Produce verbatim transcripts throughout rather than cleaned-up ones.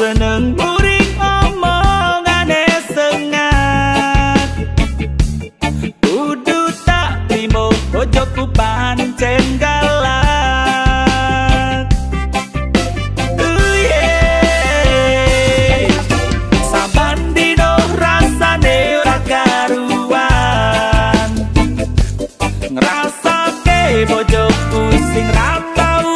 seneng muring omongane sengat. Kudu tak trimo bojoku pancen galak. Uh, yeah. Saban dino rasane ora karuan, ngrasake bojoku sing ra tau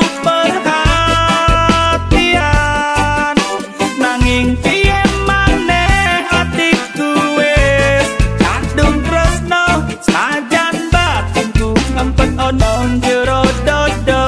perhatian. Nanging piye maneh atiku wis kadung tresno, sajan batinku ngempet ono jero dodo.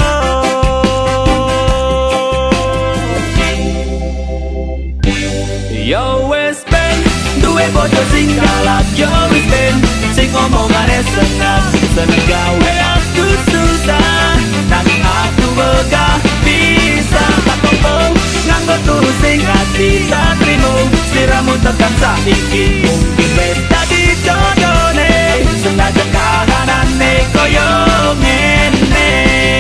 Yo wis ben duwe bojo sing galak, yo wis ben sing omongane sengat, seneng gawe aku susah, nanging aku wegah bisa tak tompo nganggo turu sing ati tak trimo. Sliramu tekan saiki mungkin wis dadi jodone, senajan kahanane koyo ngene.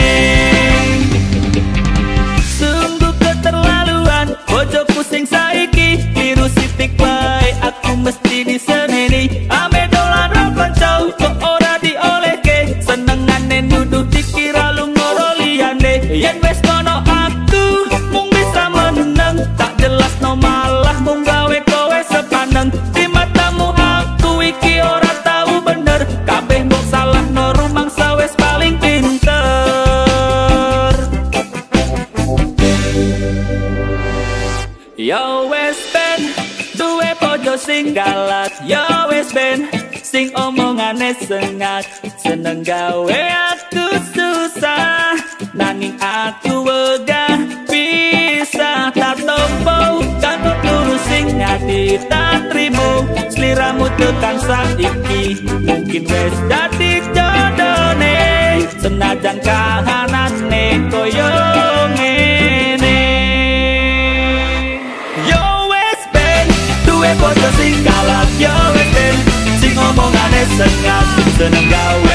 Sungguh keterlaluan bojoku sing saiki, biru sitik wae aku mesti diseneni. Ame dolan ro konco kok ora diolehke, senengane nuduh dikira lungoro liyane. Yen wis kono aku mung bisa meneng, tak jelas no malah mung gawe kowe sepaneng. Di matamu aku iki ora tahu bener, kabeh mbok salah no rumangsa wis paling pinter. Yo wes ben duwe bojo sing galak, yo wes ben sing omongane sengat, seneng gawe aku susah, nanging aku wegah bisa tak tompo kanggo turu sing ati tak trimo. Sliramu tekan saiki mungkin wis dadi jodone, senajan kahanane koyo ngene. Yo wes ben duwe bojo sing galak, yo wes ben sing omongane sengat, seneng gawe